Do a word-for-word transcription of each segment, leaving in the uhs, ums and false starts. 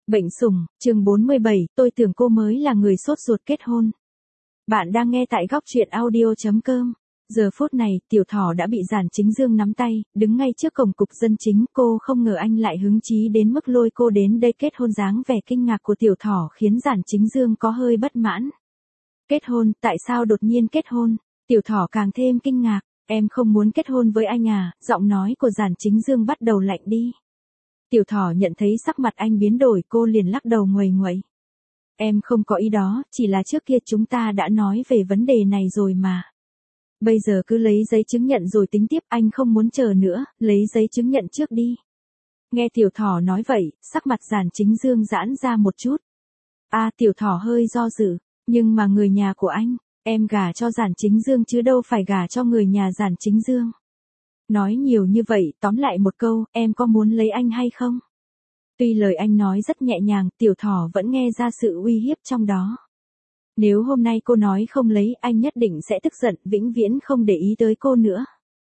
Bệnh sủng, chương bốn mươi bảy, tôi tưởng cô mới là người sốt ruột kết hôn. Bạn đang nghe tại góc truyện audio chấm com. Giờ phút này, Tiểu Thỏ đã bị Giản Chính Dương nắm tay, đứng ngay trước cổng cục dân chính. Cô không ngờ anh lại hứng chí đến mức lôi cô đến đây kết hôn. Dáng vẻ kinh ngạc của Tiểu Thỏ khiến Giản Chính Dương có hơi bất mãn. Kết hôn, tại sao đột nhiên kết hôn? Tiểu Thỏ càng thêm kinh ngạc. Em không muốn kết hôn với anh à? Giọng nói của Giản Chính Dương bắt đầu lạnh đi. Tiểu Thỏ nhận thấy sắc mặt anh biến đổi, cô liền lắc đầu nguầy nguậy. Em không có ý đó, chỉ là trước kia chúng ta đã nói về vấn đề này rồi mà. Bây giờ cứ lấy giấy chứng nhận rồi tính tiếp, anh không muốn chờ nữa, lấy giấy chứng nhận trước đi. Nghe Tiểu Thỏ nói vậy, sắc mặt Giản Chính Dương giãn ra một chút. À, Tiểu Thỏ hơi do dự, nhưng mà người nhà của anh, em gả cho Giản Chính Dương chứ đâu phải gả cho người nhà Giản Chính Dương. Nói nhiều như vậy, tóm lại một câu, em có muốn lấy anh hay không? Tuy lời anh nói rất nhẹ nhàng, Tiểu Thỏ vẫn nghe ra sự uy hiếp trong đó. Nếu hôm nay cô nói không lấy, anh nhất định sẽ tức giận, vĩnh viễn không để ý tới cô nữa.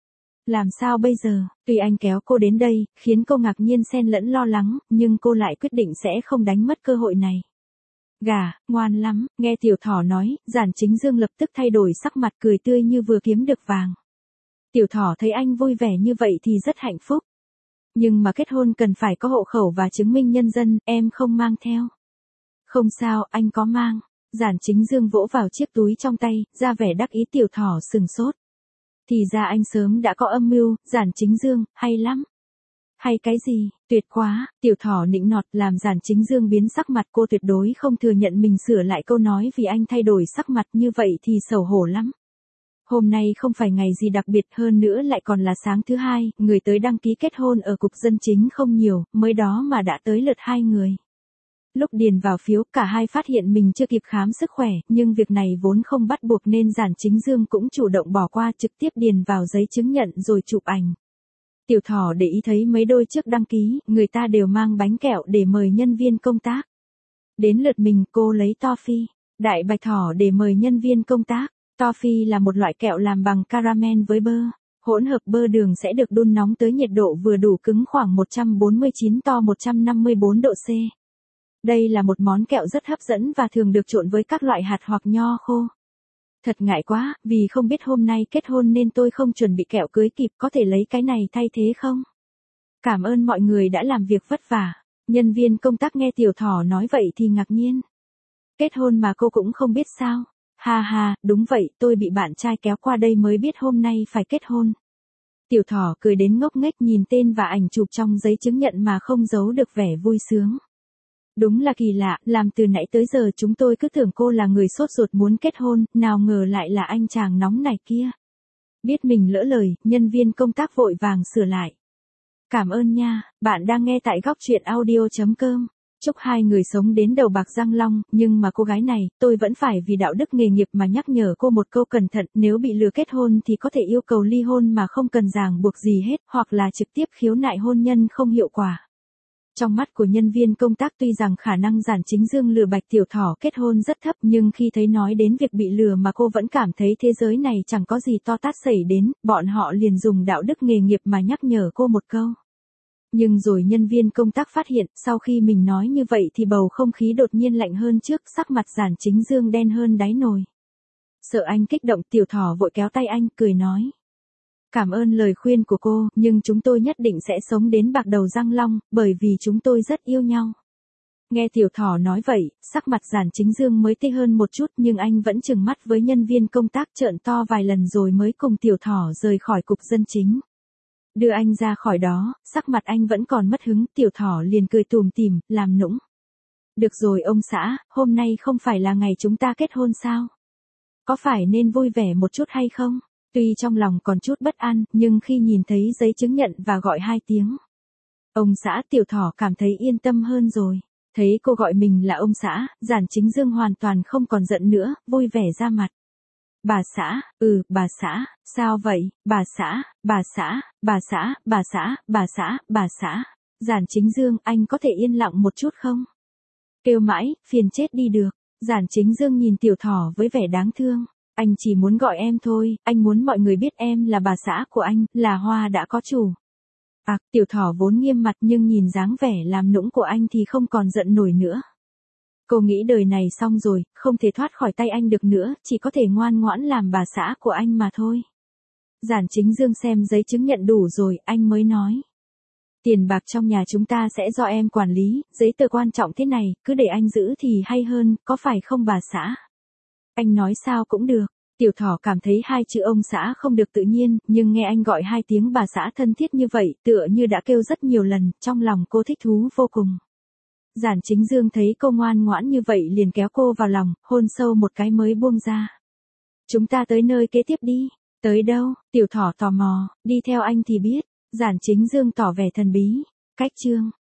Làm sao bây giờ? Tuy anh kéo cô đến đây, khiến cô ngạc nhiên xen lẫn lo lắng, nhưng cô lại quyết định sẽ không đánh mất cơ hội này. Gà, ngoan lắm, nghe Tiểu Thỏ nói, Giản Chính Dương lập tức thay đổi sắc mặt, cười tươi như vừa kiếm được vàng. Tiểu Thỏ thấy anh vui vẻ như vậy thì rất hạnh phúc. Nhưng mà kết hôn cần phải có hộ khẩu và chứng minh nhân dân, em không mang theo. Không sao, anh có mang. Giản Chính Dương vỗ vào chiếc túi trong tay, ra vẻ đắc ý. Tiểu Thỏ sừng sốt. Thì ra anh sớm đã có âm mưu. Giản Chính Dương, hay lắm. Hay cái gì, tuyệt quá. Tiểu Thỏ nịnh nọt làm Giản Chính Dương biến sắc mặt. Cô tuyệt đối không thừa nhận mình sửa lại câu nói vì anh thay đổi sắc mặt như vậy thì xấu hổ lắm. Hôm nay không phải ngày gì đặc biệt, hơn nữa lại còn là sáng thứ hai, người tới đăng ký kết hôn ở cục dân chính không nhiều, mới đó mà đã tới lượt hai người. Lúc điền vào phiếu, cả hai phát hiện mình chưa kịp khám sức khỏe, nhưng việc này vốn không bắt buộc nên Giản Chính Dương cũng chủ động bỏ qua, trực tiếp điền vào giấy chứng nhận rồi chụp ảnh. Tiểu Thỏ để ý thấy mấy đôi trước đăng ký, người ta đều mang bánh kẹo để mời nhân viên công tác. Đến lượt mình, cô lấy toffee, đại bạch thỏ để mời nhân viên công tác. Toffee là một loại kẹo làm bằng caramel với bơ. Hỗn hợp bơ đường sẽ được đun nóng tới nhiệt độ vừa đủ cứng khoảng một trăm bốn mươi chín to một trăm năm mươi bốn độ C. Đây là một món kẹo rất hấp dẫn và thường được trộn với các loại hạt hoặc nho khô. Thật ngại quá, vì không biết hôm nay kết hôn nên tôi không chuẩn bị kẹo cưới kịp, có thể lấy cái này thay thế không? Cảm ơn mọi người đã làm việc vất vả. Nhân viên công tác nghe Tiểu Thỏ nói vậy thì ngạc nhiên. Kết hôn mà cô cũng không biết sao? Ha ha, đúng vậy, tôi bị bạn trai kéo qua đây mới biết hôm nay phải kết hôn. Tiểu Thỏ cười đến ngốc nghếch nhìn tên và ảnh chụp trong giấy chứng nhận mà không giấu được vẻ vui sướng. Đúng là kỳ lạ, làm từ nãy tới giờ chúng tôi cứ tưởng cô là người sốt ruột muốn kết hôn, nào ngờ lại là anh chàng nóng này kia. Biết mình lỡ lời, nhân viên công tác vội vàng sửa lại. Cảm ơn nha, bạn đang nghe tại góc truyện audio chấm com. Chúc hai người sống đến đầu bạc răng long, nhưng mà cô gái này, tôi vẫn phải vì đạo đức nghề nghiệp mà nhắc nhở cô một câu cẩn thận, nếu bị lừa kết hôn thì có thể yêu cầu ly hôn mà không cần ràng buộc gì hết, hoặc là trực tiếp khiếu nại hôn nhân không hiệu quả. Trong mắt của nhân viên công tác tuy rằng khả năng Giản Chính Dương lừa bạch Tiểu Thỏ kết hôn rất thấp, nhưng khi thấy nói đến việc bị lừa mà cô vẫn cảm thấy thế giới này chẳng có gì to tát xảy đến, bọn họ liền dùng đạo đức nghề nghiệp mà nhắc nhở cô một câu. Nhưng rồi nhân viên công tác phát hiện, sau khi mình nói như vậy thì bầu không khí đột nhiên lạnh hơn trước, sắc mặt Giản Chính Dương đen hơn đáy nồi. Sợ anh kích động, Tiểu Thỏ vội kéo tay anh, cười nói. Cảm ơn lời khuyên của cô, nhưng chúng tôi nhất định sẽ sống đến bạc đầu răng long, bởi vì chúng tôi rất yêu nhau. Nghe Tiểu Thỏ nói vậy, sắc mặt Giản Chính Dương mới tê hơn một chút, nhưng anh vẫn trừng mắt với nhân viên công tác trợn to vài lần rồi mới cùng Tiểu Thỏ rời khỏi cục dân chính. Đưa anh ra khỏi đó, sắc mặt anh vẫn còn mất hứng, Tiểu Thỏ liền cười tủm tỉm, làm nũng. Được rồi ông xã, hôm nay không phải là ngày chúng ta kết hôn sao? Có phải nên vui vẻ một chút hay không? Tuy trong lòng còn chút bất an, nhưng khi nhìn thấy giấy chứng nhận và gọi hai tiếng ông xã, Tiểu Thỏ cảm thấy yên tâm hơn rồi. Thấy cô gọi mình là ông xã, Giản Chính Dương hoàn toàn không còn giận nữa, vui vẻ ra mặt. Bà xã, ừ, bà xã, sao vậy, bà xã, bà xã, bà xã, bà xã, bà xã, bà xã. Giản Chính Dương, anh có thể yên lặng một chút không? Kêu mãi, phiền chết đi được. Giản Chính Dương nhìn Tiểu Thỏ với vẻ đáng thương. Anh chỉ muốn gọi em thôi, anh muốn mọi người biết em là bà xã của anh, là hoa đã có chủ. À, tiểu thỏ vốn nghiêm mặt nhưng nhìn dáng vẻ làm nũng của anh thì không còn giận nổi nữa. Cô nghĩ đời này xong rồi, không thể thoát khỏi tay anh được nữa, chỉ có thể ngoan ngoãn làm bà xã của anh mà thôi. Giản Chính Dương xem giấy chứng nhận đủ rồi, anh mới nói. Tiền bạc trong nhà chúng ta sẽ do em quản lý, giấy tờ quan trọng thế này, cứ để anh giữ thì hay hơn, có phải không bà xã? Anh nói sao cũng được. Tiểu thỏ cảm thấy hai chữ ông xã không được tự nhiên, nhưng nghe anh gọi hai tiếng bà xã thân thiết như vậy, tựa như đã kêu rất nhiều lần, trong lòng cô thích thú vô cùng. Giản Chính Dương thấy cô ngoan ngoãn như vậy liền kéo cô vào lòng, hôn sâu một cái mới buông ra. Chúng ta tới nơi kế tiếp đi. Tới đâu? Tiểu thỏ tò mò, đi theo anh thì biết. Giản Chính Dương tỏ vẻ thần bí. Cách chương.